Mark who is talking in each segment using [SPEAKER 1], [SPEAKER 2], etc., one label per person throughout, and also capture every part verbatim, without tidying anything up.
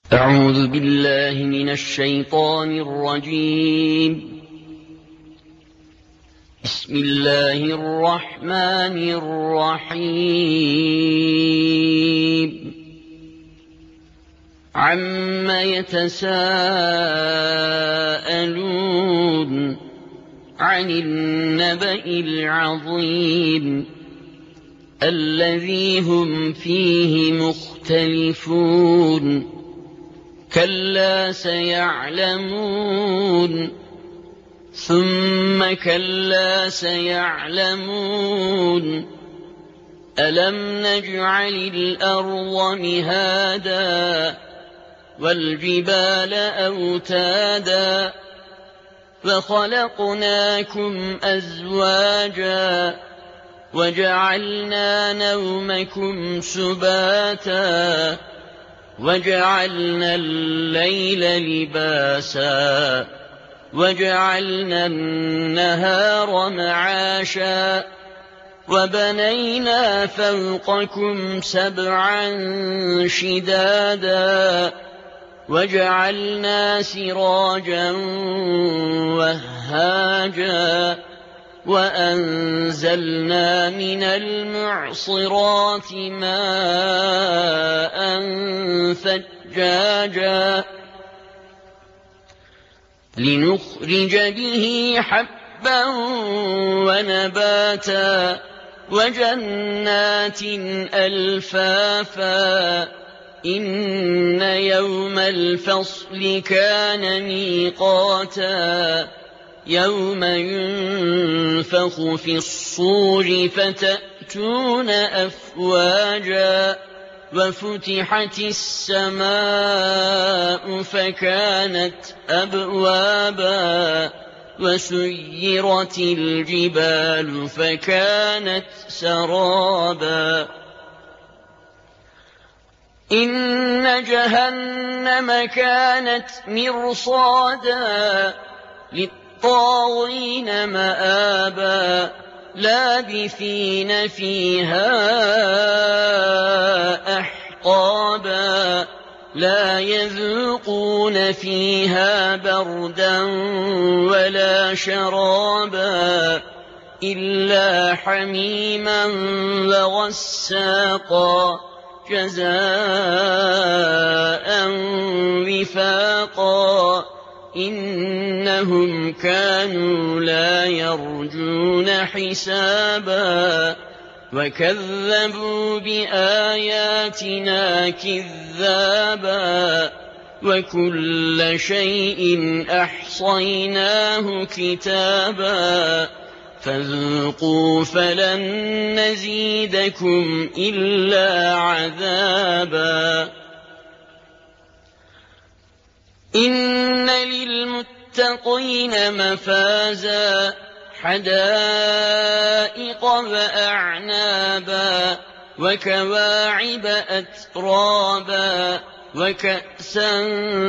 [SPEAKER 1] أعوذ بالله من الشيطان الرجيم. بسم الله الرحمن الرحيم. عم يتساءلون عن النبأ العظيم الذي هم فيه مختلفون. كلا سيعلمون ثم كلا سيعلمون ألم نجعل الأرض مهادا والجبال أوتادا وخلقناكم أزواجا وجعلنا نومكم سباتا وجعلنا الليل لباسا وجعلنا النهار معاشا وبنينا فوقكم سبعا شدادا وجعلنا سراجا وهاجا وأنزلنا من المعصرات ماء ثجاجا لنخرج به حبا ونباتا وجنات ألفافا إن يوم الفصل كان ميقاتا يوم ينفخ في الصور فتأتون أفواجا وفتحت السماء فكانت أبوابا وسيرت الجبال فكانت سرابا إن جهنم كانت مرصادا للطاغين مآبا لابثين فيها أحقابا لا يذوقون فيها بردا ولا شرابا إلا حميما وغساقا جزاء وفاقا إنهم كانوا لا يرجون حسابا وكذبوا بآياتنا كذابا وكل شيء أحصيناه كتابا فذوقوا فلن نزيدكم إلا عذابا إن للمتقين مفازا حدائق وأعنابا وكواعب أترابا وكأسا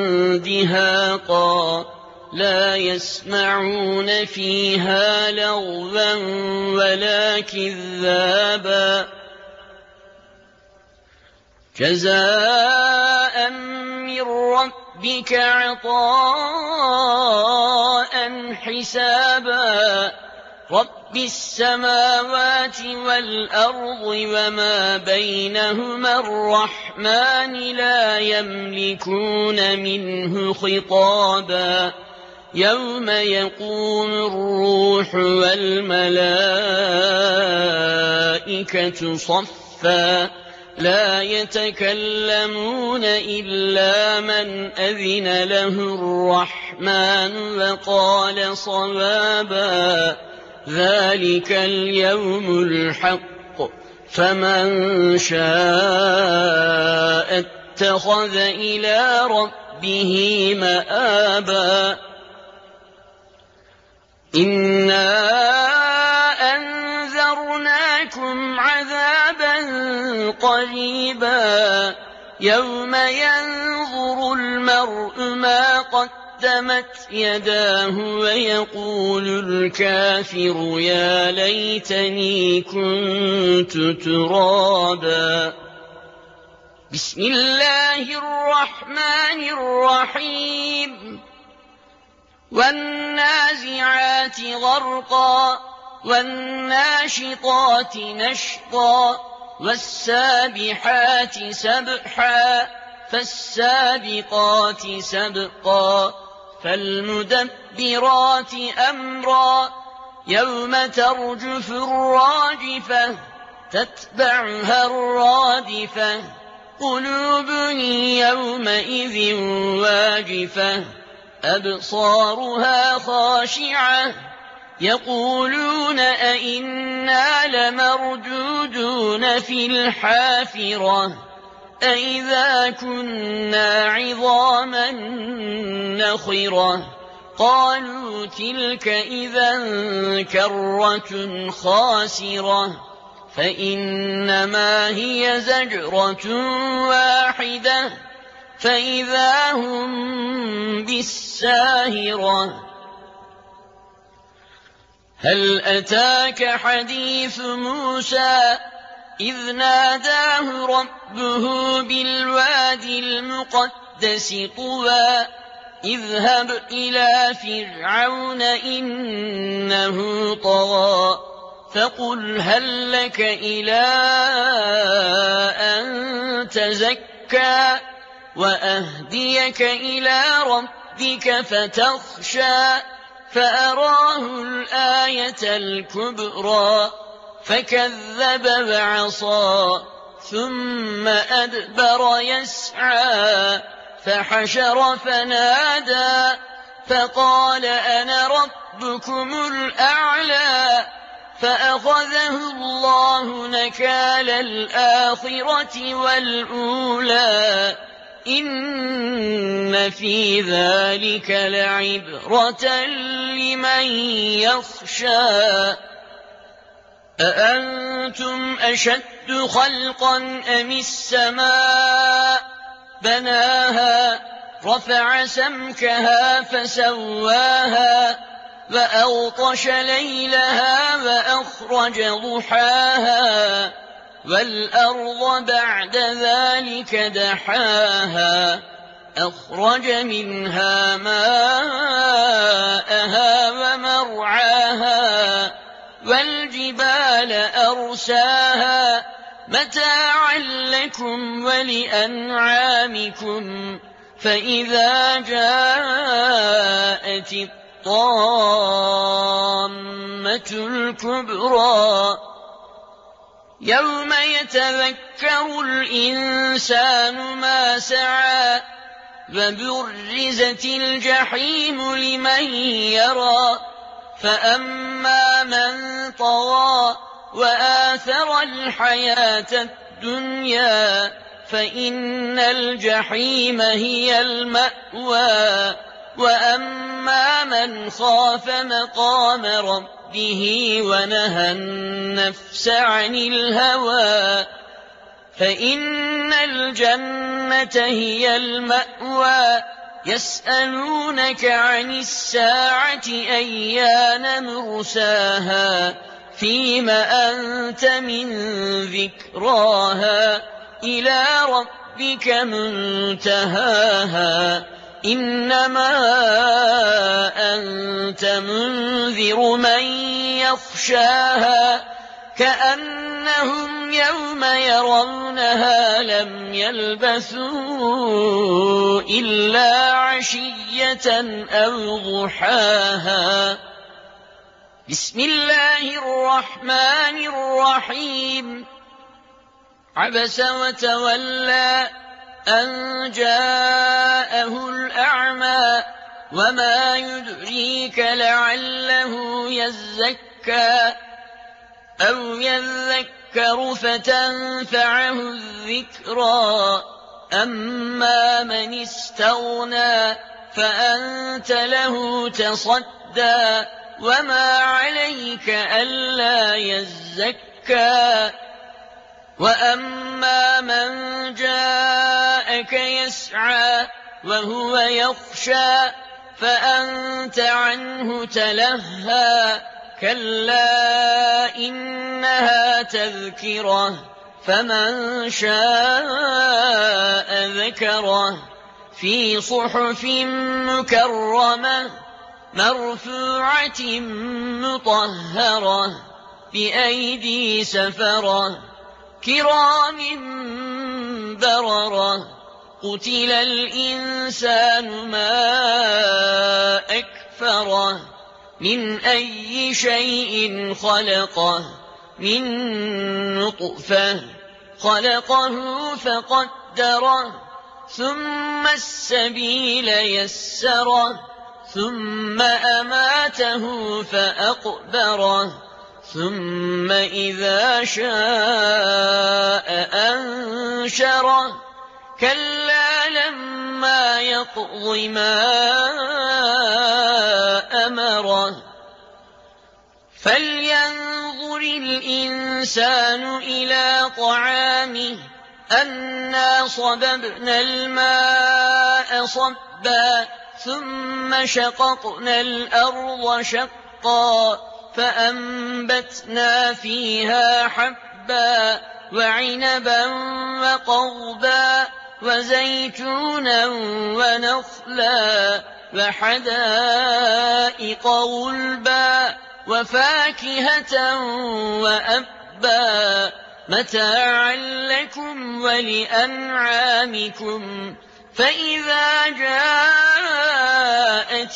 [SPEAKER 1] دهاقا لا يسمعون فيها لغوا ولا كذابا جزاء من ربك عطاء حسابا رب السماوات والأرض وما بينهما الرحمن لا يملكون منه خطابا يوم يقوم الروح والملائكة صفا لا يتكلمون إلا من أذن له الرحمن وقال صوابا ذلك اليوم الحق فمن شاء اتخذ إلى ربه مآبا إنا أنذرناكم عذابا قريبا يوم ينظر المرء ما قدمت يداه ويقول الكافر يا ليتني كنت ترابا بسم الله الرحمن الرحيم والنازعات غرقا والناشطات نشطا والسابحات سبحا فالسابقات سبقا فالمدبرات أمرا يوم ترجف الراجفة تتبعها الرادفة قلوب يومئذ واجفة أبصارها خاشعة يقولون أئنا لمردودون في الحافرة أئذا كنا عظاما نخرة قالوا تلك إذا كرة خاسرة فإنما هي زجرة واحدة فإذا هم بالساهرة هل أتاك حديث موسى إذ ناداه ربه بالوادي المقدس طوى اذهب إلى فرعون إنه طغى فقل هل لك إلى أن تزكى وأهديك إلى ربك فتخشى فأراه الآية الكبرى فكذب وعصى ثم أدبر يسعى فحشر فنادى فقال أنا ربكم الأعلى فأخذه الله نكال الآخرة والأولى إن في ذلك لعبرة لمن يخشى أأنتم أشد خلقا أم السماء بناها رفع سمكها فسواها وأغطش ليلها وأخرج ضحاها والأرض بعد ذلك دحاها أخرج منها ماءها ومرعاها والجبال أرساها متاعا لكم ولأنعامكم فإذا جاءت الطامة الكبرى يوم يتذكر الإنسان ما سعى وبرزت الجحيم لمن يرى فأما من طغى وآثر الحياة الدنيا فإن الجحيم هي المأوى وأما من خاف مقام ربه ونهى النفس عن الهوى فإن الجنة هي المأوى يسألونك عن الساعة أيان مرساها فيم أنت من ذكراها إلى ربك منتهاها إنما أنت منذر من يخشاها كأنهم يوم يرونها لم يلبثوا إلا عشية أو ضحاها بسم الله الرحمن الرحيم عبس وتولى أن جاءه الأعمى وما يدريك لعله يزكى أو يذكر فتنفعه الذكرى أما من استغنى فأنت له تصدى وما عليك ألا يزكى وأما من جاءك يسعى وهو يخشى فأنت عنه تلهى كلا إنها تذكرة فمن شاء ذكره في صحف مكرمة مرفوعة مطهرة بأيدي سفرة كرام بررة قتل الإنسان ما أكفره من أي شيء خلقه من نطفة خلقه فقدره ثم السبيل يسره ثم أماته فأقبره ثم إذا شاء أنشره كلا لما يقض ما أمره فلينظر الإنسان إلى طعامه أنا صببنا الماء صبا ثم شققنا الأرض شقا فأنبتنا فيها حبا وعنبا وقضبا وزيتونا ونخلا وحدائق غلبا وفاكهة وأبا متاعا لكم ولأنعامكم فإذا جاءت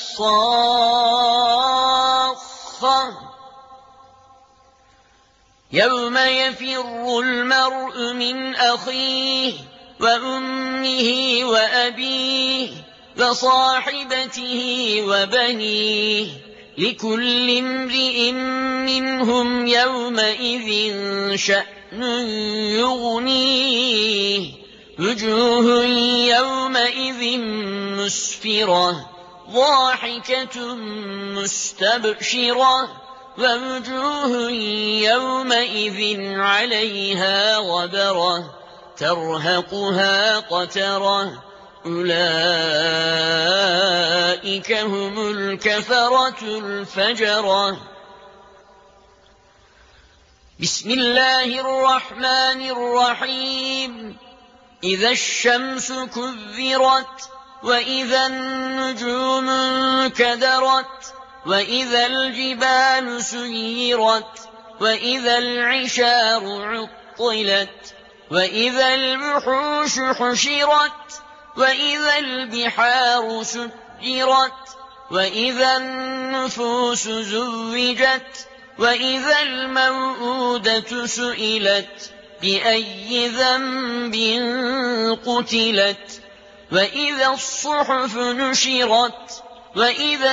[SPEAKER 1] الصاخة يوم يفر المرء من أخيه وأمه وأبيه وصاحبته وبنيه لكل امرئ منهم يومئذ شأن يغنيه وجوه يومئذ مسفرة ضاحكة مستبشرة ووجوه يومئذ عليها غبرة ترهقها قترة أولئك هم الكفرة الفجرة بسم الله الرحمن الرحيم إذا الشمس كذرت وإذا النجوم انكدرت وإذا الجبال سيرت وإذا العشار عطلت وإذا الوحوش حشرت وإذا البحار سجرت وإذا النفوس زوجت وإذا الموءودة سئلت بأي ذنب قتلت وإذا الصحف نشرت وإذا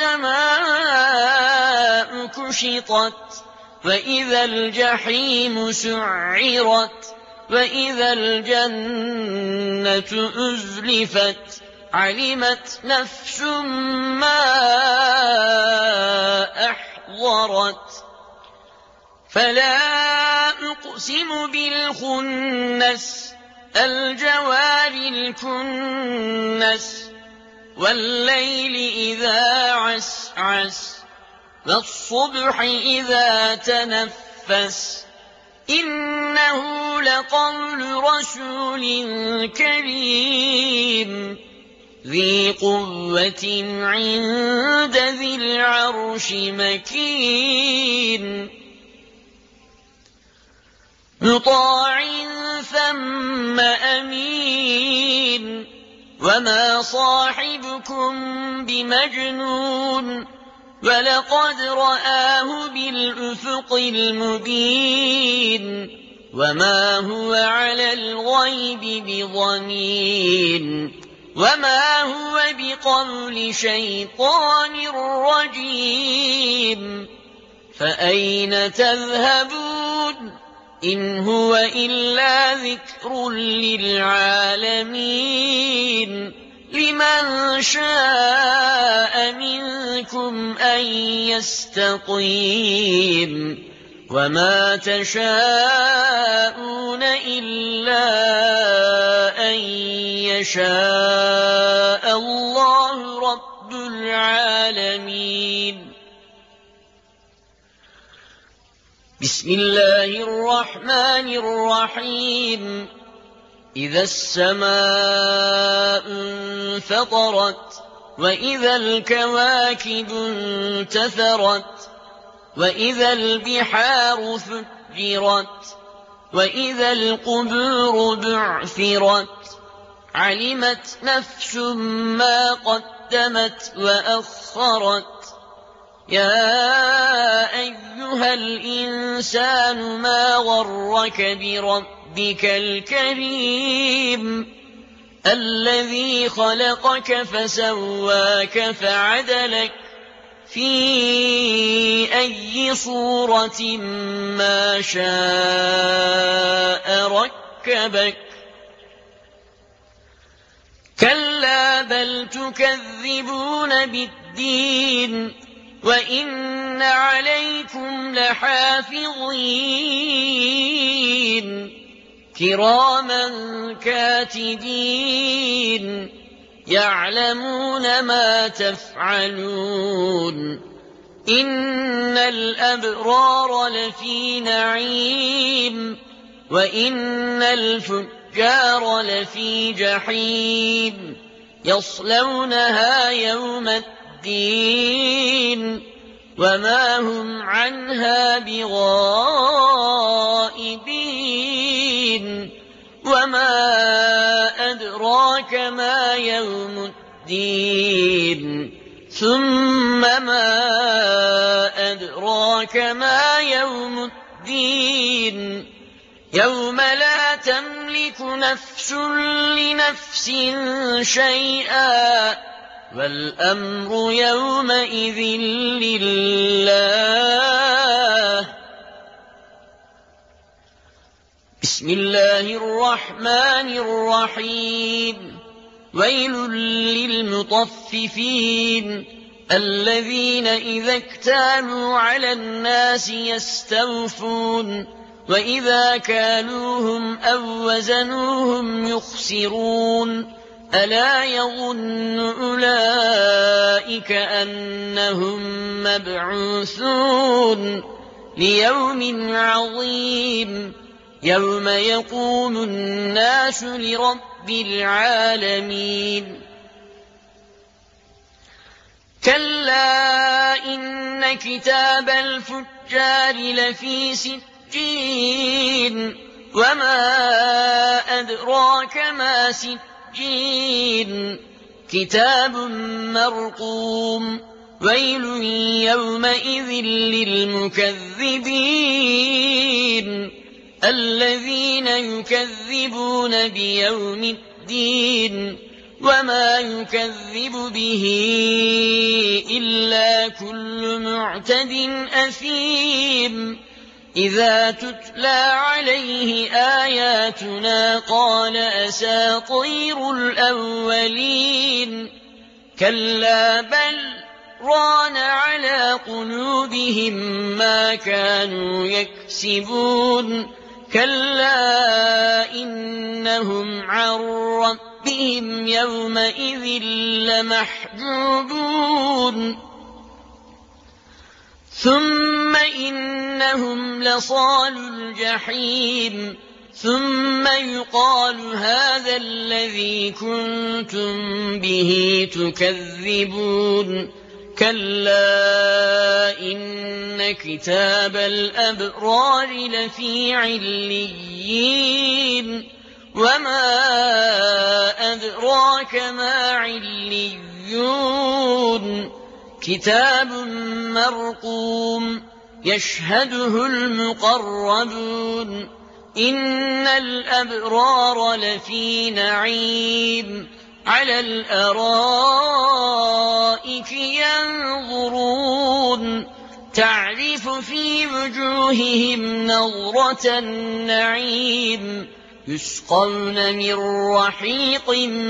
[SPEAKER 1] السماء كشطت وإذا الجحيم سعرت وإذا الجنة أزلفت علمت نفس ما أحضرت فلا أقسم بالخنس الجوار الكنس والليل إذا عسعس والصبح إذا تنفس إنه لقول رسول كريم ذي قوة عند ذي العرش مكين مطاع ثم أمين وما صاحبكم بمجنون ولقد رآه بالأفق المبين وما هو على الغيب بضنين وما هو بقول شيطان رجيم فأين تذهبون إن هو إلا ذكر للعالمين لمن شاء منكم أن يستقيم وما تشاءون إلا أن يشاء الله رب العالمين بسم الله الرحمن الرحيم إذا السماء انفطرت وإذا الكواكب انتثرت وإذا البحار فجرت وإذا القبور بعثرت علمت نفس ما قدمت وأخرت يا أيها الإنسان ما غرك بربك الكريم الذي خلقك فسواك فعدلك في أي صورة ما شاء ركبك كلا بل تكذبون بالدين وإن عليكم لحافظين كراما كاتبين يعلمون ما تفعلون إن الأبرار لفي نعيم وإن الفجار لفي جحيم يصلونها يوم الدين وما هم عنها بغائبين وما أدراك ما يوم الدين ثم ما أدراك ما يوم الدين يوم لا تملك نفس لنفس شيئا والأمر يومئذ لله بسم الله الرحمن الرحيم ويل للمطففين الذين إذا اكتالوا على الناس يستوفون وإذا كالوهم أو وزنوهم يخسرون ألا يظن أولئك أنهم مبعوثون ليوم عظيم يوم يقوم الناس لرب العالمين كلا إن كتاب الفجار لفي سجين وما أدراك ما سجين كتاب مرقوم ويل يومئذ للمكذبين الذين يكذبون بيوم الدين وما يكذب به إلا كل معتد أثيم إذا تتلى عليه آياتنا قال أساطير الأولين كلا بل ران على قلوبهم ما كانوا يكسبون كلا إنهم عن ربهم يومئذ لمحجوبون ثم إنهم لصال الجحيم ثم يقال هذا الذي كنتم به تكذبون كلا إن كتاب الأبرار لفي عليين وما أدراك ما عليون كتاب مرقوم يشهده المقربون إن الأبرار لفي نعيم على الأرائك ينظرون تعرف في وجوههم نظرة النعيم يسقون من رحيق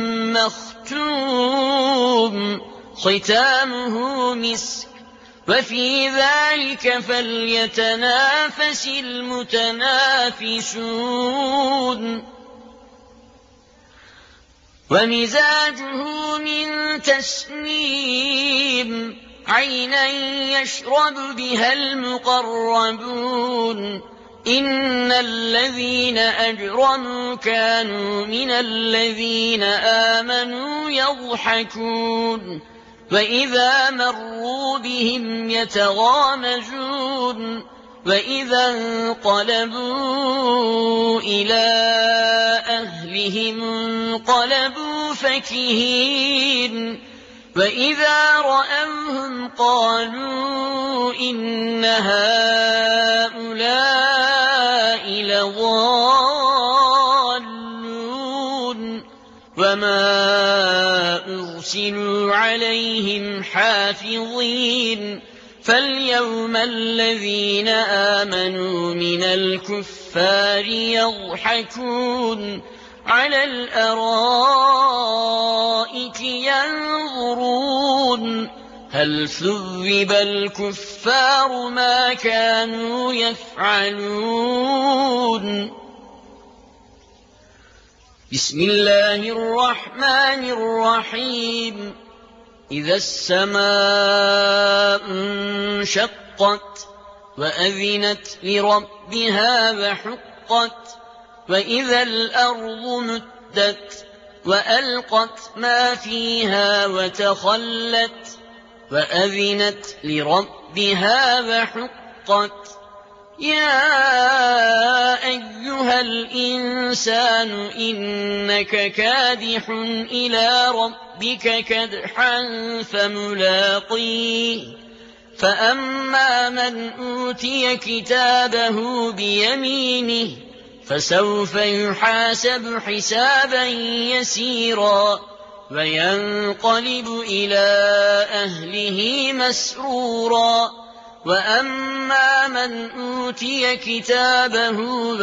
[SPEAKER 1] مختوم ختامه مسك وفي ذلك فليتنافس المتنافسون ومزاجه من تسنيم عينا يشرب بها المقربون إن الذين أجرموا كانوا من الذين آمنوا يضحكون وإذا مروا بهم يتغامزون وإذا انقلبوا إلى أهلهم انقلبوا فكهين وإذا رأوهم قالوا إن هؤلاء لضالون وما أرسلوا عليهم حافظين فاليوم الذين آمنوا من الكفار يضحكون على الأرائك ينظرون هل ثوب الكفار ما كانوا يفعلون بسم الله الرحمن الرحيم إذا السماء انشقت وأذنت لربها وحقت وإذا الأرض مدت وألقت ما فيها وتخلت وأذنت لربها وحقت يا أيها الإنسان إنك كادح إلى ربك كدحا فملاقيه فأما من أوتي كتابه بيمينه فسوف يحاسب حسابا يسيرا وينقلب إلى أهله مسرورا وأما من أوتي كتابه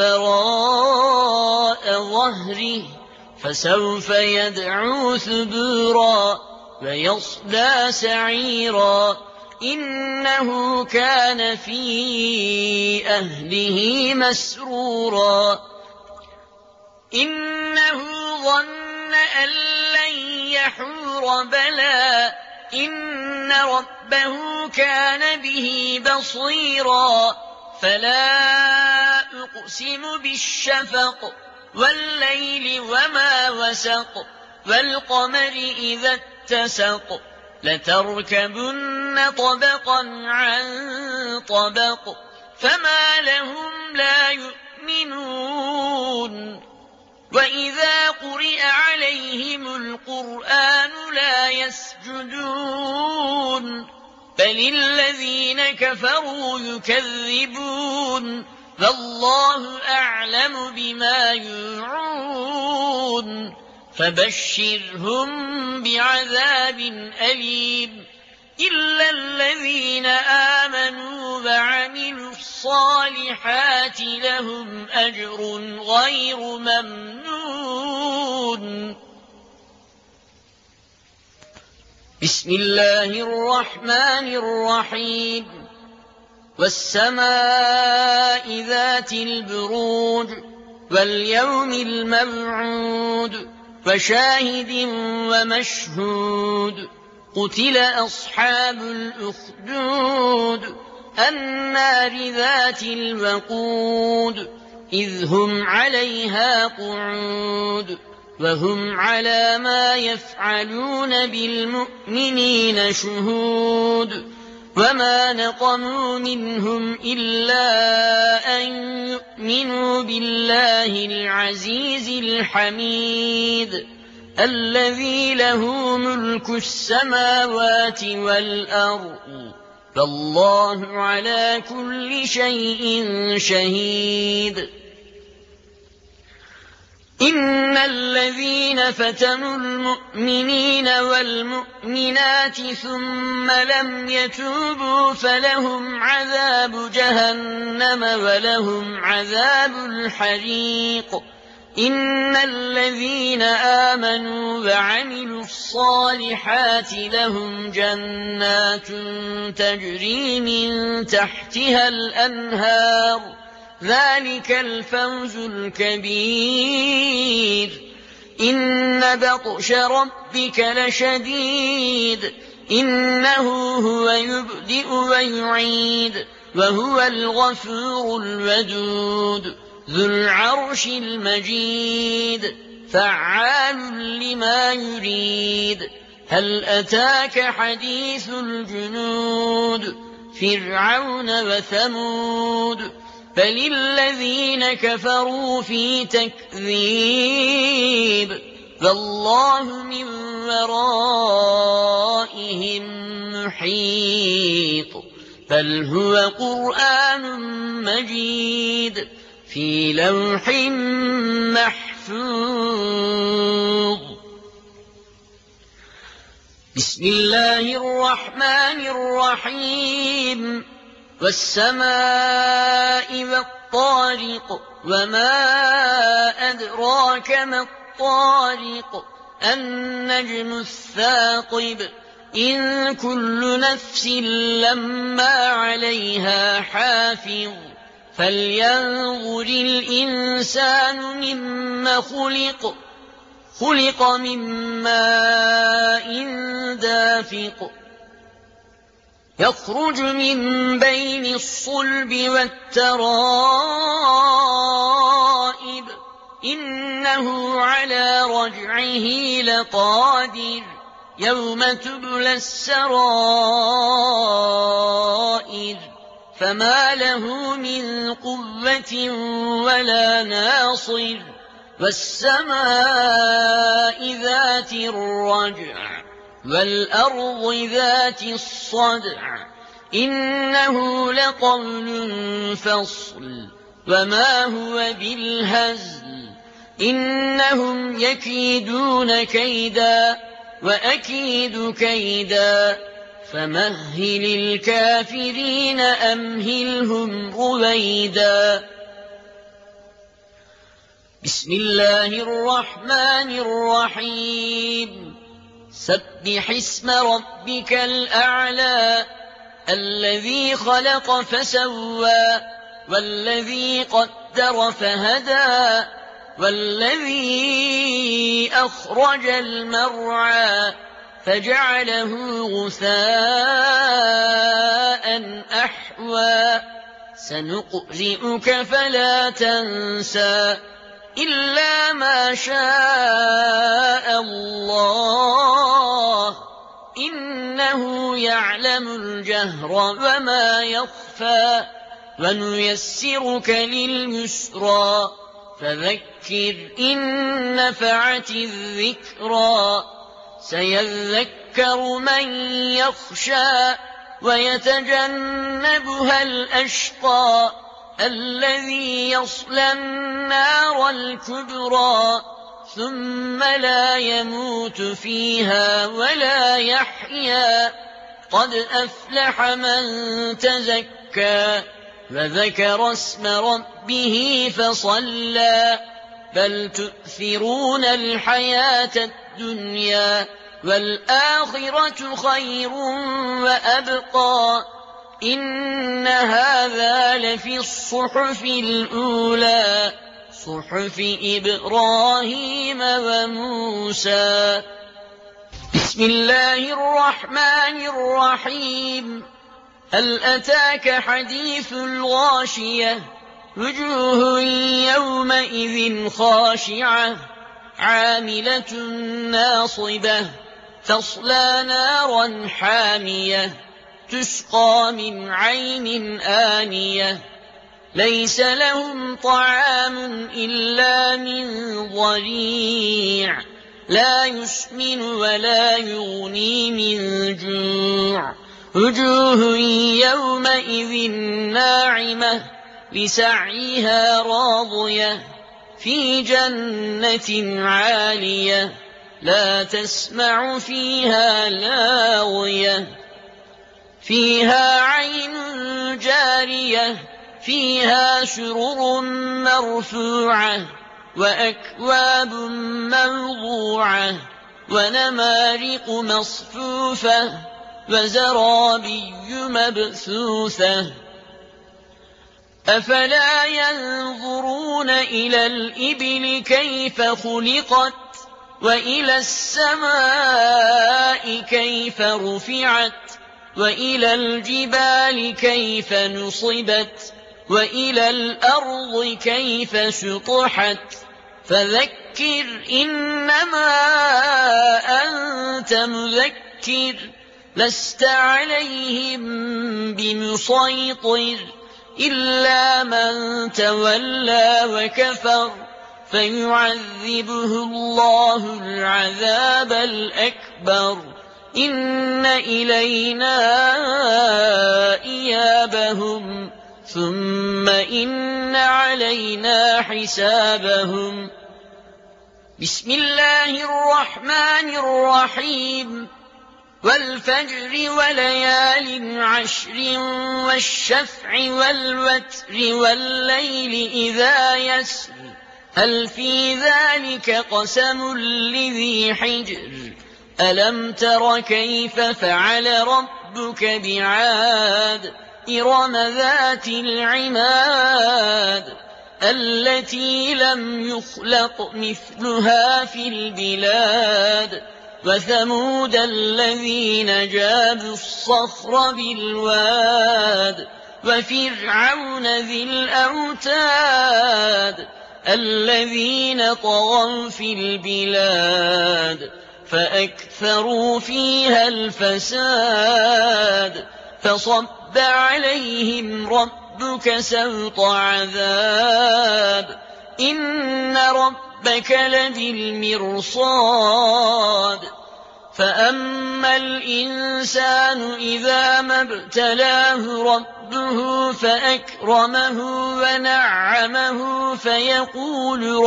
[SPEAKER 1] وراء ظهره فسوف يدعو ثبورا ويصلى سعيرا إنه كان في أهله مسرورا إنه ظن أن لن يحور بلى إن ربه كان به بصيرا فلا أقسم بالشفق والليل وما وسق والقمر إذا اتسق لتركبن طبقا عن طبق فما لهم لا يؤمنون وإذا قرئ عليهم القرآن لا يسجدون بل الذين كفروا يكذبون والله أعلم بما يوعون فبشرهم بعذاب أليم إلا الذين آمنوا وعملوا الصالحات لهم أجر غير ممنون بسم الله الرحمن الرحيم والسماء ذات البروج واليوم الموعود وشاهد ومشهود قتل أصحاب الأخدود النار ذات الوقود إذ هم عليها قعود وهم على ما يفعلون بالمؤمنين شهود وما نقموا منهم إلا أن يؤمنوا بالله العزيز الحميد الذي له ملك السماوات والأرض فالله على كل شيء شهيد إن الذين فتنوا المؤمنين والمؤمنات ثم لم يتوبوا فلهم عذاب جهنم ولهم عذاب الحريق إن الذين آمنوا وعملوا الصالحات لهم جنات تجري من تحتها الأنهار ذلك الفوز الكبير إن بطش ربك لشديد إنه هو يبدئ ويعيد وهو الغفور الودود ذو العرش المجيد فعال لما يريد هل أتاك حديث الجنود فرعون وثمود بل الذين كفروا في تكذيب والله من ورائهم محيط بل هو قرآن مجيد في لوح محفوظ بسم الله الرحمن الرحيم والسماء والطارق وما أدراك ما الطارق النجم الثاقب إن كل نفس لما عليها حافظ فلينظر الإنسان مما خلق خلق من ماء دافق يخرج من بين الصلب والترائب إنه على رجعه لقادر يوم تبلى السرائر فما له من قوة ولا ناصر والسماء ذات الرجع والأرض ذات الصدع إنه لقول فصل وما هو بالهزل إنهم يكيدون كيدا وأكيد كيدا فمهل الكافرين أمهلهم رويدا بسم الله الرحمن الرحيم سبح اسم ربك الأعلى الذي خلق فسوى والذي قدر فهدى والذي أخرج المرعى فجعله غثاء أحوى سنقرئك فلا تنسى إلا ما شاء الله إنه يعلم الجهر وما يخفى ونيسرك لليسرى فذكر إن نفعت الذكرى سيذكر من يخشى ويتجنبها الأشقى الذي يصلى النار الكبرى ثم لا يموت فيها ولا يحيا قد أفلح من تزكى وذكر اسم ربه فصلى بل تؤثرون الحياة الدنيا والآخرة خير وأبقى إن هذا لفي الصحف الأولى صحف إبراهيم وموسى بسم الله الرحمن الرحيم هل أتاك حديث الغاشية وجوه يومئذ خاشعة عاملة ناصبة تصلى نارا حامية تسقى من عين آنية ليس لهم طعام إلا من ضريع لا يسمن ولا يغني من جوع وجوه يومئذ ناعمة لسعيها راضية في جنة عالية لا تسمع فيها لاغية فيها عين جارية فيها سرر مرفوعة وأكواب موضوعة ونمارق مصفوفة وزرابي مبثوثة أفلا ينظرون إلى الإبل كيف خلقت وإلى السماء كيف رفعت وإلى الجبال كيف نصبت وإلى الأرض كيف سطحت فذكر إنما أنت مذكر لست عليهم بمسيطر إلا من تولى وكفر فيعذبه الله العذاب الأكبر إن إلينا إيابهم ثم إن علينا حسابهم. بسم الله الرحمن الرحيم والفجر وليال عشر والشفع والوتر والليل إذا يسر هل في ذلك قسم لذي حجر ألم تر كيف فعل ربك بعاد إرم ذات العماد التي لم يخلق مثلها في البلاد وثمود الذين جابوا الصخر بالواد وفرعون ذي الأوتاد الذين طغوا في البلاد فأكثروا فيها الفساد فصب عليهم ربك سوط عذاب إن ربك لبالمرصاد فأما الإنسان إذا ما ابتلاه ربه فأكرمه ونعمه فيقول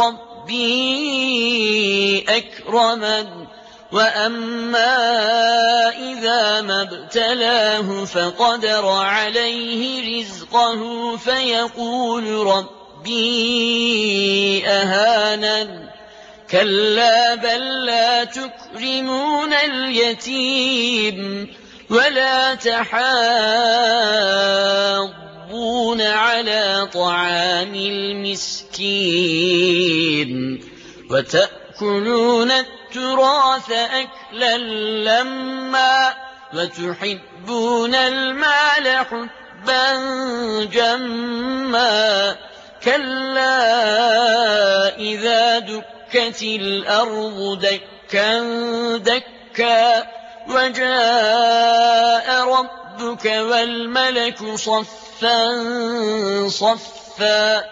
[SPEAKER 1] ربي أكرمن وأما إذا ما ابتلاه فقدر عليه رزقه فيقول ربي أهانن كلا بل لا تكرمون اليتيم ولا تحاضون على طعام المسكين وتأكلون التراث أكلا لما وتحبون المال حبا جما كلا إذا دكت الأرض دكا دكا وجاء ربك والملك صفا صفا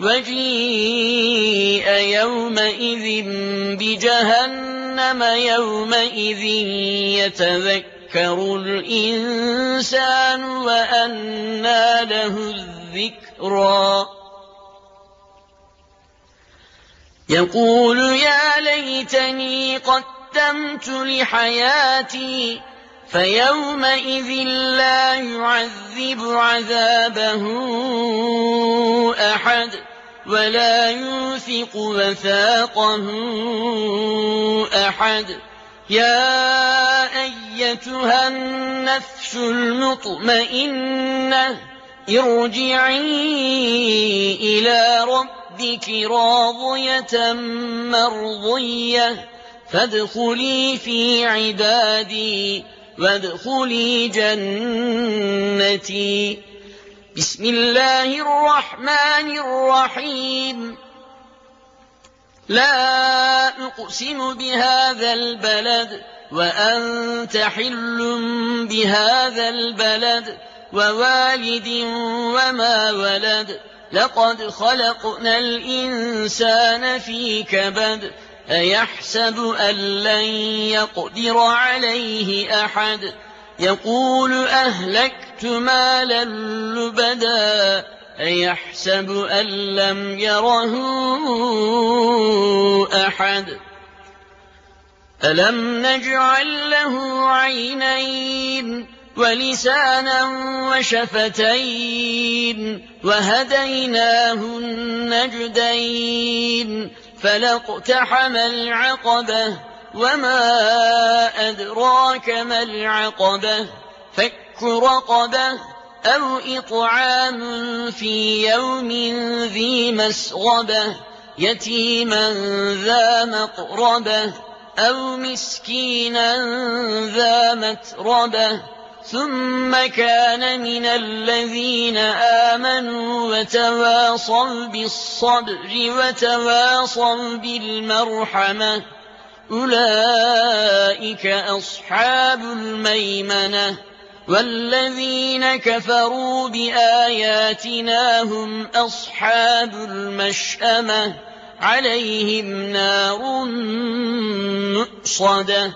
[SPEAKER 1] وجيء يومئذ بجهنم يومئذ يتذكر الإنسان وأنى له الذكرى يقول يا ليتني قدمت لحياتي فيومئذ لا يعذب عذابه أحد ولا يوثق وثاقه أحد يا أيتها النفس المطمئنة ارجعي إلى ربك راضية مرضية فادخلي في عبادي وادخلي جنتي. بسم الله الرحمن الرحيم لا أقسم بهذا البلد وأنت حل بهذا البلد ووالد وما ولد لقد خلقنا الإنسان في كبد أيحسب أن لن يقدر عليه أحد يقول أهلكت مالا لبدا أيحسب أن لم يره أحد ألم نجعل له عينين ولسانا وشفتين وهديناه النجدين فلاقتحم العقبة وما أدراك ما العقبة فك رقبة أو إطعام في يوم ذي مسغبة يتيما ذا مقربة أو مسكينا ذا متربة ثم كان من الذين آمنوا وتواصوا بالصبر وتواصوا بالمرحمة أولئك أصحاب الميمنة والذين كفروا بآياتنا هم أصحاب المشأمة عليهم نار مؤصدة.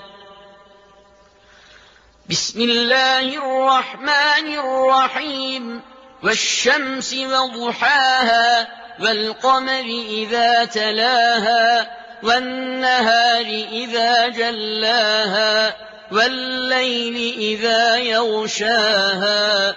[SPEAKER 1] بسم الله الرحمن الرحيم والشمس وضحاها والقمر إذا تلاها والنهار إذا جلاها والليل إذا يغشاها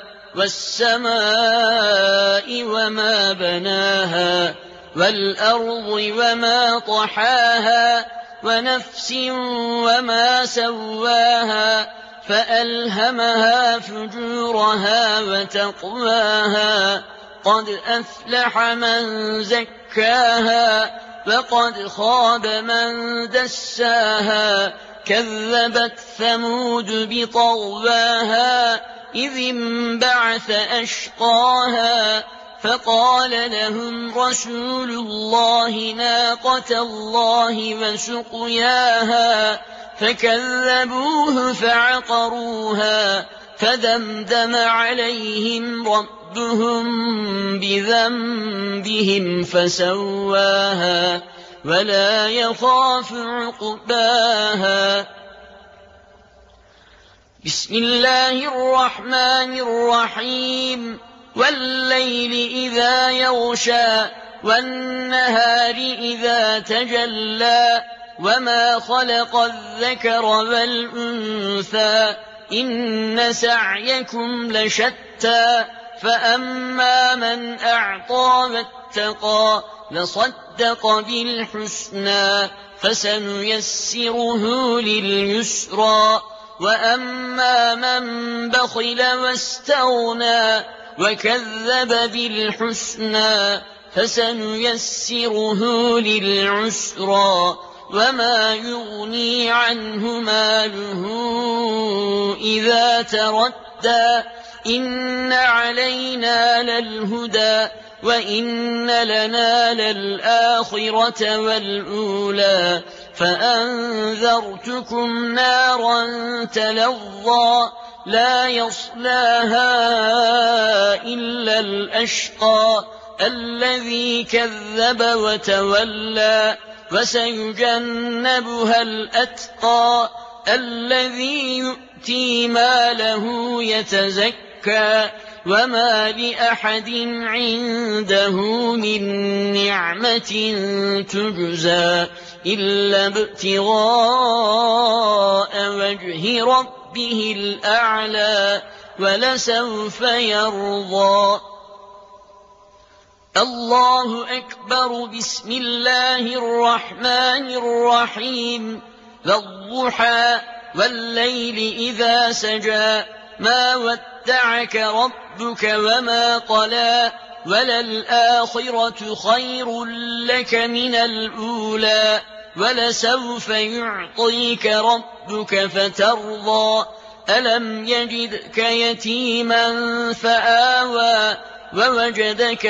[SPEAKER 1] والسماء وما بناها والأرض وما طحاها ونفس وما سواها فألهمها فجورها وتقواها قد أفلح من زكاها وقد خاب من دساها كذبت ثمود بطغواها إذ انبعث أشقاها فقال لهم رسول الله ناقة الله وسقياها فكذبوه فعقروها فدمدم عليهم ربهم بذنبهم فسواها ولا يخاف عقباها. بسم الله الرحمن الرحيم والليل إذا يغشى والنهار إذا تجلى وما خلق الذكر والأنثى إن سعيكم لشتى فأما من أعطى واتقى وصدق بالحسنى فسنيسره لليسرى وأما من بخل واستغنى وكذب بالحسنى فسنيسره للعسرى وما يغني عنه ماله إذا تردى إن علينا للهدى وإن لنا للآخرة والأولى فأنذرتكم نارا تلظى لا يصلاها إلا الأشقى الذي كذب وتولى وسيجنبها الأتقى الذي يؤتي ماله يتزكى وما لأحد عنده من نعمة تجزى إلا ابتغاء وجه ربه الأعلى ولسوف يرضى. الله أكبر. بسم الله الرحمن الرحيم والضحى والليل إذا سجى ما ودعك ربك وما قلى وللآخرة خير لك من الأولى ولسوف يعطيك ربك فترضى ألم يجدك يتيما فآوى ووجدك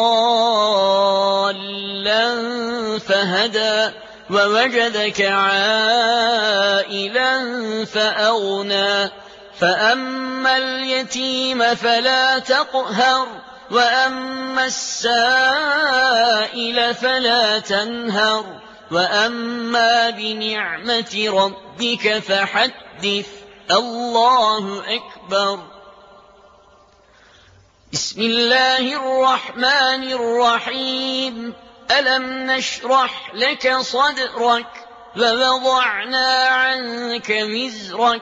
[SPEAKER 1] ضالا فهدى ووجدك عائلا فأغنى فأما اليتيم فلا تقهر وأما السائل فلا تنهر وأما بنعمة ربك فحدث. الله أكبر. بسم الله الرحمن الرحيم ألم نشرح لك صدرك ووضعنا عنك وزرك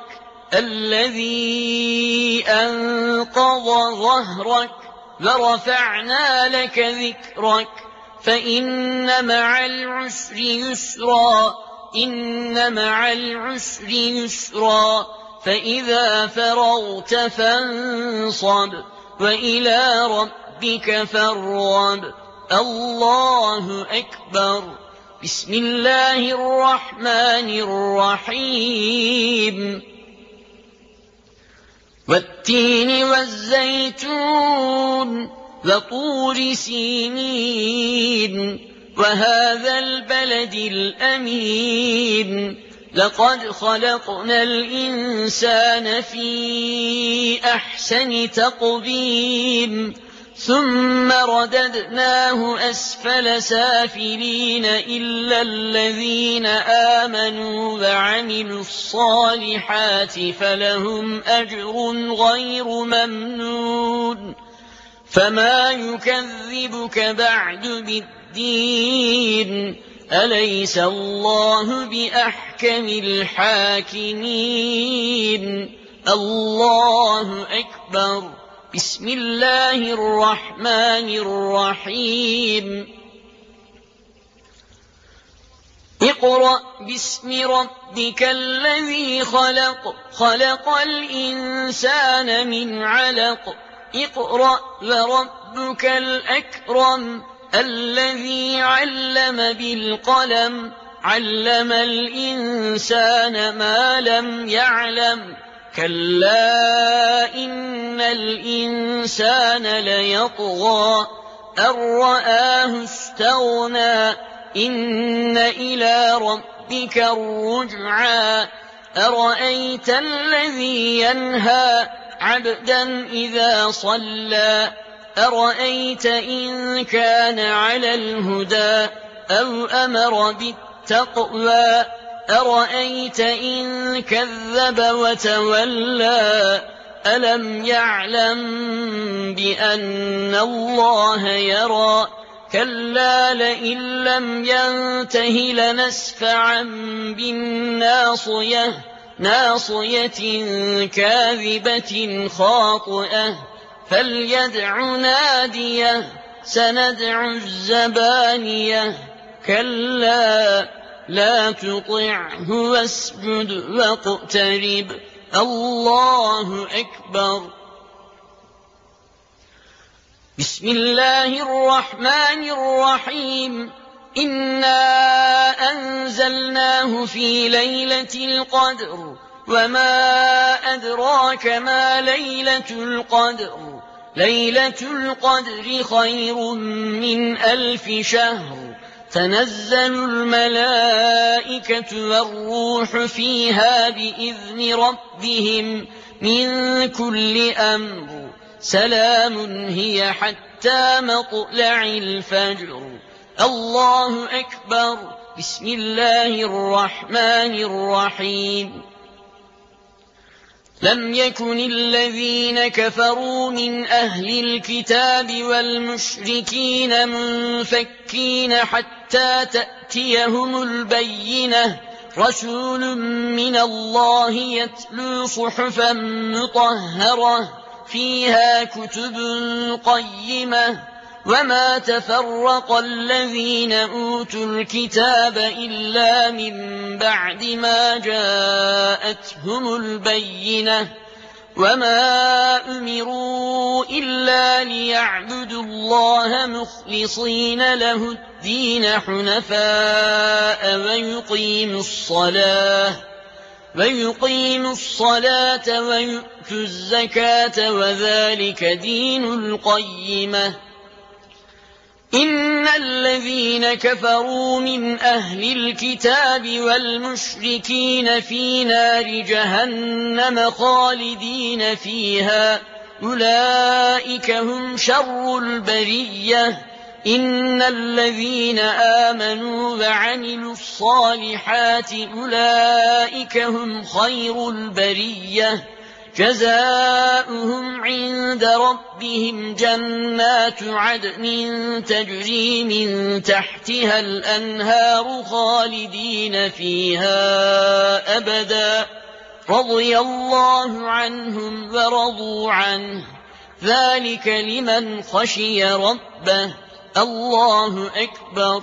[SPEAKER 1] الذي أنقض ظهرك ورفعنا لك ذكرك فإن مع العسر يسرا إن مع العسر يسرا فإذا فرغت فانصب وإلى ربك فارغب. الله أكبر. بسم الله الرحمن الرحيم والتين والزيتون وطور سينين وهذا البلد الأمين لقد خلقنا الإنسان في أحسن تقويم ثم رددناه أسفل سافلين إلا الذين آمنوا وعملوا الصالحات فلهم أجر غير ممنون فما يكذبك بعد بالدين أليس الله بأحكم الحاكمين الله أكبر بسم الله الرحمن الرحيم اقرأ باسم ربك الذي خلق خلق الإنسان من علق اقرأ وربك الأكرم الذي علم بالقلم علم الإنسان ما لم يعلم كلا إن الإنسان ليطغى أن رآه استغنى إن إلى ربك الرجعى أرأيت الذي ينهى عبدا إذا صلى أرأيت إن كان على الهدى أو أمر بالتقوى أرأيت إن كذب وتولى ألم يعلم بأن الله يرى كلا لئن لم ينته لنسفعا بالناصية ناصية كاذبة خاطئة فليدع ناديه سندع الزبانية كلا لا تطعه واسجد واقترب الله أكبر بسم الله الرحمن الرحيم إنا أنزلناه في ليلة القدر وما أدراك ما ليلة القدر ليلة القدر خير من ألف شهر تنزل الملائكة والروح فيها بإذن ربهم من كل أمر سلام هي حتى مطلع الفجر الله أكبر بسم الله الرحمن الرحيم لم يكن الذين كفروا من أهل الكتاب والمشركين منفكين حتى تأتيهم البينة رسول من الله يتلو صحفا مطهرة فيها كتب قيمة وما تفرق الذين أوتوا الكتاب إلا من بعد ما جاءتهم البينة وما أمروا إلا ليعبدوا الله مخلصين له الدين حنفاء ويقيموا الصلاة ويقيموا الصلاة ويؤتوا الزكاة وذلك دين القيمة إن الذين كفروا من أهل الكتاب والمشركين في نار جهنم خالدين فيها أولئك هم شر البرية إن الذين آمنوا وعملوا الصالحات أولئك هم خير البرية جزاؤهم عند ربهم جنات عدن تجري من تحتها الأنهار خالدين فيها أبدا رضي الله عنهم ورضوا عنه ذلك لمن خشي ربه الله أكبر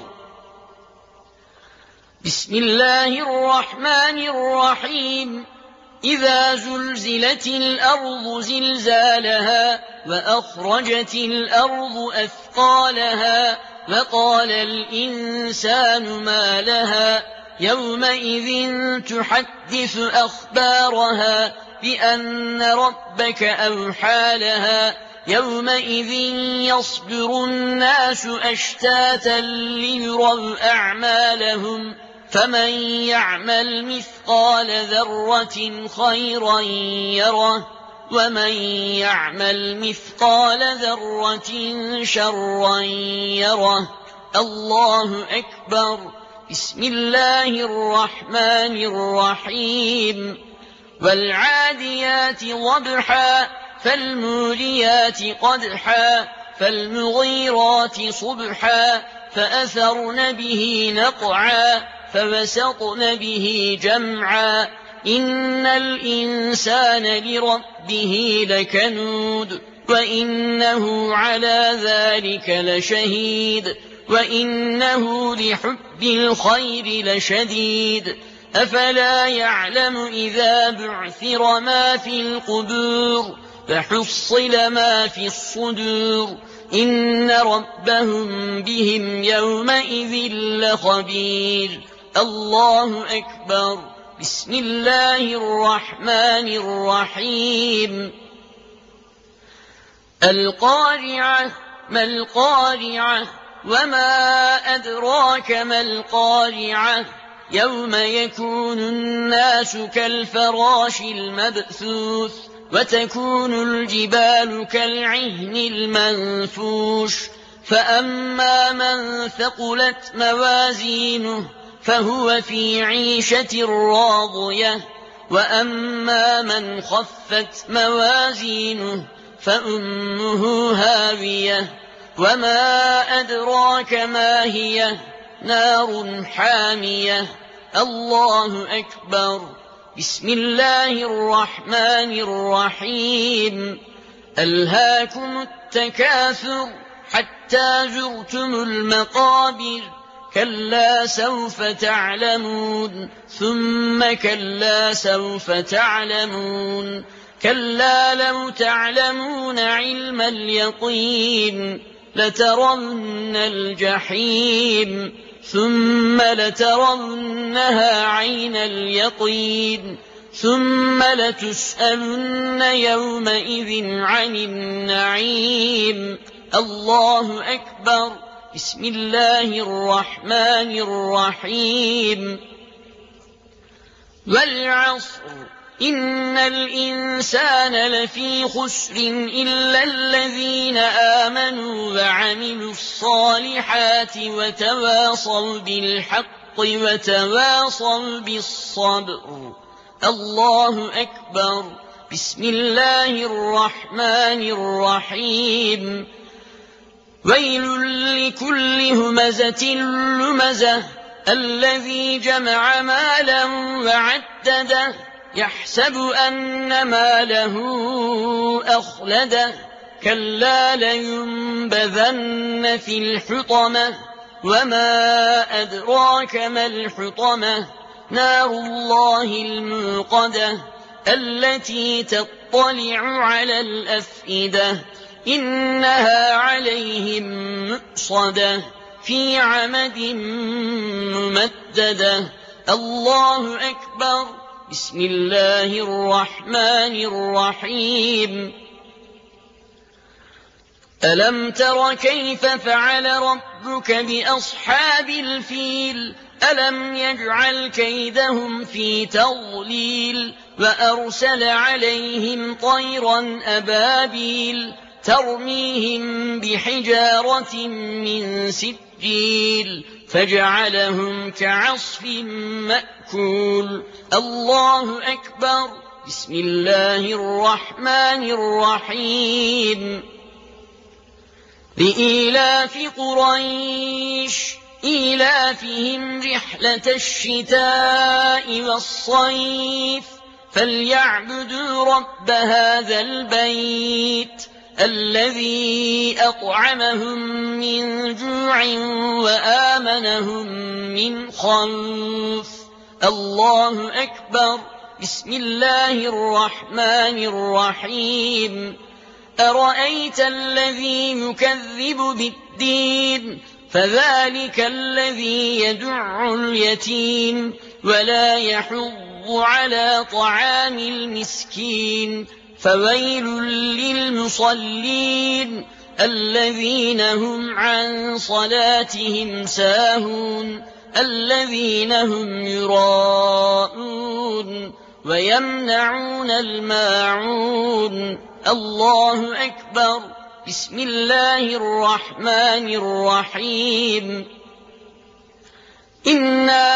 [SPEAKER 1] بسم الله الرحمن الرحيم إذا زلزلت الأرض زلزالها وأخرجت الأرض أثقالها وقال الإنسان ما لها يومئذ تحدث أخبارها بأن ربك أوحى لها يومئذ يصدر الناس أشتاتا ليروا أعمالهم فمن يعمل مثقال ذرة خيرا يره ومن يعمل مثقال ذرة شرا يره. الله أكبر. بسم الله الرحمن الرحيم. والعاديات ضبحا فالموريات قدحا فالمغيرات صبحا فأثرن به نقعا فوسطن به جمعا إن الإنسان لربه لكنود وإنه على ذلك لشهيد وإنه لحب الخير لشديد أفلا يعلم إذا بعثر ما في القبور فحصل ما في الصدور إن ربهم بهم يومئذ لخبير. الله أكبر. بسم الله الرحمن الرحيم. القارعة ما القارعة وما أدراك ما القارعة يوم يكون الناس كالفراش المبثوث وتكون الجبال كالعهن المنفوش فأما من ثقلت موازينه فهو في عيشة راضية وأما من خفت موازينه فأمه هاوية وما أدراك ما هي نار حامية. الله أكبر. بسم الله الرحمن الرحيم. ألهاكم التكاثر حتى زرتم المقابر كلا سوف تعلمون ثم كلا سوف تعلمون كلا لو تعلمون علم اليقين لترون الجحيم ثم لترونها عين اليقين ثم لتسألن يومئذ عن النعيم. الله أكبر. بسم الله الرحمن الرحيم. والعصر إن الإنسان لفي خسر إلا الذين آمنوا وعملوا الصالحات وتواصوا بالحق وتواصوا بالصبر. الله أكبر. بسم الله الرحمن الرحيم. ويل لكل همزة لمزة الذي جمع مالا وعدده يحسب أن ماله أخلده كلا لينبذن في الحطمة وما أدراك ما الحطمة نار الله الموقدة التي تطلع على الأفئدة إنها عليهم مؤصدة في عمد ممددة. الله أكبر. بسم الله الرحمن الرحيم. ألم تر كيف فعل ربك بأصحاب الفيل ألم يجعل كيدهم في تضليل وأرسل عليهم طيرا أبابيل ترميهم بحجارة من سجيل فجعلهم كعصف مأكول. الله أكبر. بسم الله الرحمن الرحيم. لإيلاف قريش إيلافهم رحلة الشتاء والصيف فليعبدوا رب هذا البيت الذي أطعمهم من جوع وآمنهم من خوف. الله أكبر. بسم الله الرحمن الرحيم. أرأيت الذي يكذب بالدين فذلك الذي يدع اليتيم ولا يحض على طعام المسكين فويل للمصلين الذين هم عن صلاتهم ساهون الذين هم يراءون ويمنعون الماعون الله أكبر. بسم الله الرحمن الرحيم. إنا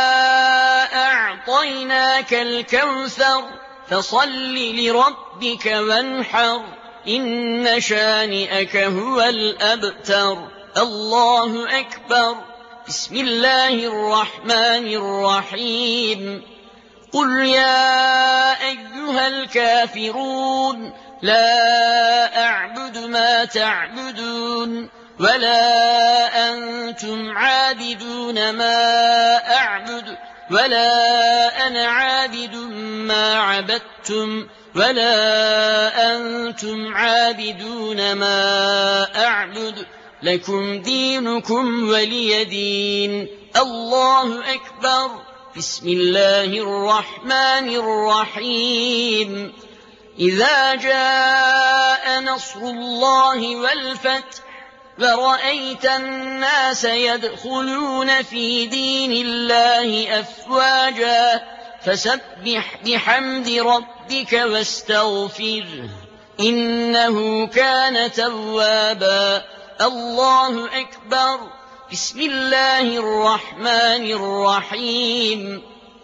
[SPEAKER 1] أعطيناك الكوثر فصل لربك وانحر إن شانئك هو الأبتر الله أكبر. بسم الله الرحمن الرحيم. قل يا أيها الكافرون لا أعبد ما تعبدون ولا أنتم عابدون ما أعبد ولا أنا عابد ما عبدتم ولا أنتم عابدون ما أعبد لكم دينكم ولي دين. الله أكبر. بسم الله الرحمن الرحيم. إذا جاء نصر الله والفتح ورأيت الناس يدخلون في دين الله أفواجا فسبح بحمد ربك واستغفره إنه كان توابا. الله أكبر. بسم الله الرحمن الرحيم.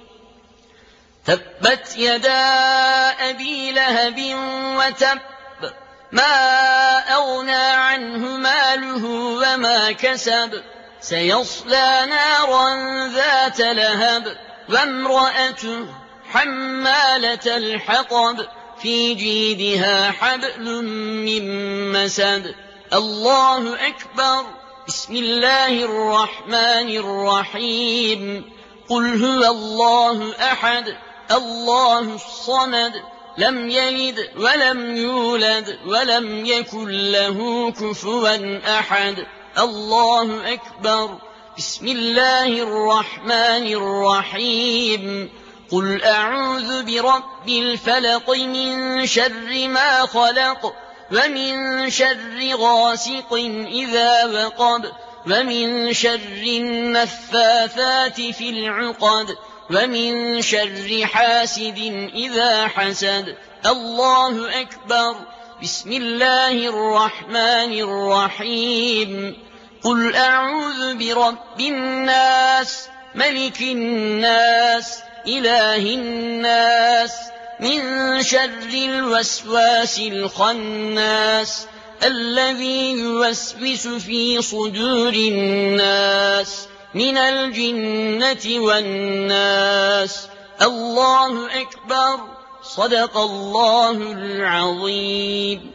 [SPEAKER 1] تبت يدا أبي لهب وتب ما أغنى عنه ماله وما كسب سيصلى نارا ذات لهب وامرأته حمالة الحطب في جيدها حبل من مسد. الله أكبر. بسم الله الرحمن الرحيم. قل هو الله أحد الله الصمد لم يلد ولم يولد ولم يكن له كفوا أحد. الله أكبر. بسم الله الرحمن الرحيم. قل أعوذ برب الفلق من شر ما خلق ومن شر غاسق إذا وقب ومن شر النفاثات في العقد ومن شر حاسد إذا حسد. الله أكبر. بسم الله الرحمن الرحيم. قل أعوذ برب الناس ملك الناس إله الناس من شر الوسواس الخناس الذي يوسوس في صدور الناس من الجنة والناس. الله أكبر. صدق الله العظيم.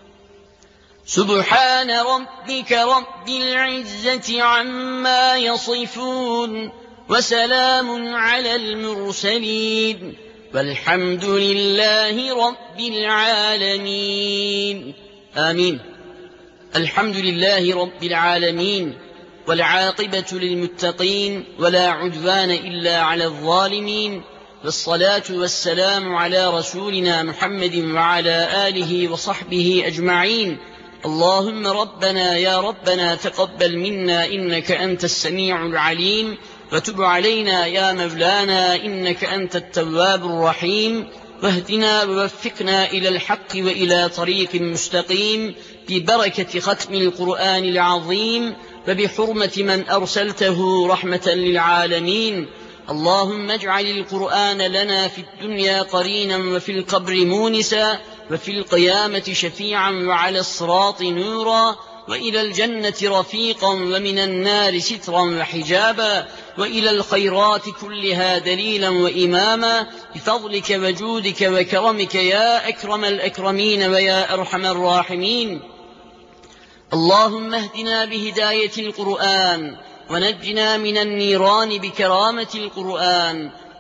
[SPEAKER 1] سبحان ربك رب العزة عما يصفون وسلام على المرسلين والحمد لله رب العالمين. آمين. الحمد لله رب العالمين والعاقبة للمتقين ولا عدوان إلا على الظالمين والصلاة والسلام على رسولنا محمد وعلى آله وصحبه أجمعين. اللهم ربنا يا ربنا تقبل منا إنك أنت السميع العليم وتب علينا يا مولانا إنك أنت التواب الرحيم واهدنا ووفقنا إلى الحق وإلى طريق مستقيم ببركة ختم القرآن العظيم وبحرمة من أرسلته رحمة للعالمين. اللهم اجعل القرآن لنا في الدنيا قرينا وفي القبر مونسا وفي القيامة شفيعا وعلى الصراط نورا وإلى الجنة رفيقا ومن النار سترا وحجابا وإلى الخيرات كلها دليلا وإماما بفضلك وجودك وكرمك يا أكرم الأكرمين ويا أرحم الراحمين. اللهم اهدنا بهداية القرآن ونجنا من النيران بكرامة القرآن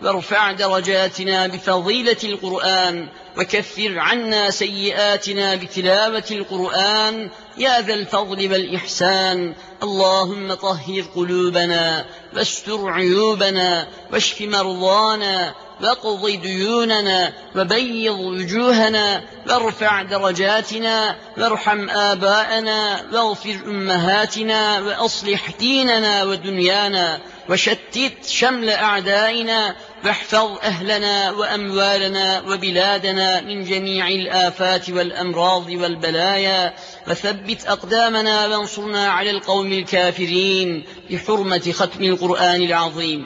[SPEAKER 1] وارفع درجاتنا بفضيلة القرآن، وكفر عنا سيئاتنا بتلاوة القرآن يا ذا الفضل والإحسان. اللهم طهر قلوبنا واستر عيوبنا واشف مرضانا واقض ديوننا وبيض وجوهنا وارفع درجاتنا وارحم آباءنا واغفر أمهاتنا وأصلح ديننا ودنيانا وشتت شمل أعدائنا واحفظ أهلنا وأموالنا وبلادنا من جميع الآفات والأمراض والبلايا وثبت أقدامنا وانصرنا على القوم الكافرين بحرمة ختم القرآن العظيم.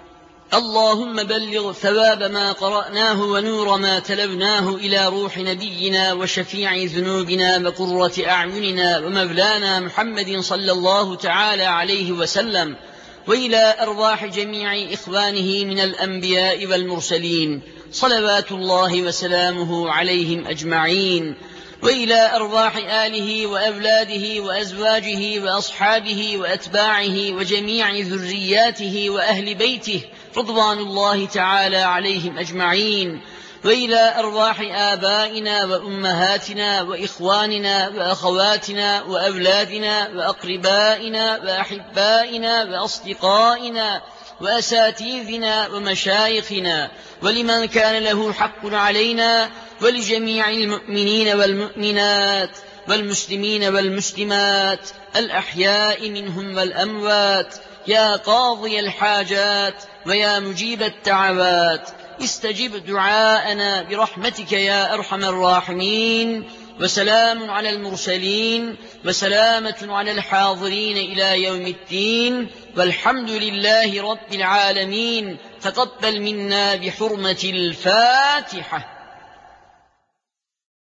[SPEAKER 1] اللهم بلغ ثواب ما قرأناه ونور ما تلوناه إلى روح نبينا وشفيع ذنوبنا وقرة أعيننا ومولانا محمد صلى الله تعالى عليه وسلم، وإلى أرواح جميع إخوانه من الأنبياء والمرسلين صلوات الله وسلامه عليهم أجمعين، وإلى أرواح آله وأولاده وأزواجه وأصحابه وأتباعه وجميع ذرياته وأهل بيته رضوان الله تعالى عليهم أجمعين، وإلى أرواح آبائنا وأمهاتنا وإخواننا وأخواتنا وأولادنا وأقربائنا وأحبائنا وأصدقائنا وأساتذتنا ومشايخنا ولمن كان له حق علينا، ولجميع المؤمنين والمؤمنات والمسلمين والمسلمات الأحياء منهم والأموات، يا قاضي الحاجات ويا مجيب الدعوات استجب دعاءنا برحمتك يا أرحم الراحمين. وسلام على المرسلين وسلامة على الحاضرين إلى يوم الدين، والحمد لله رب العالمين. تقبل منا بحرمة الفاتحة.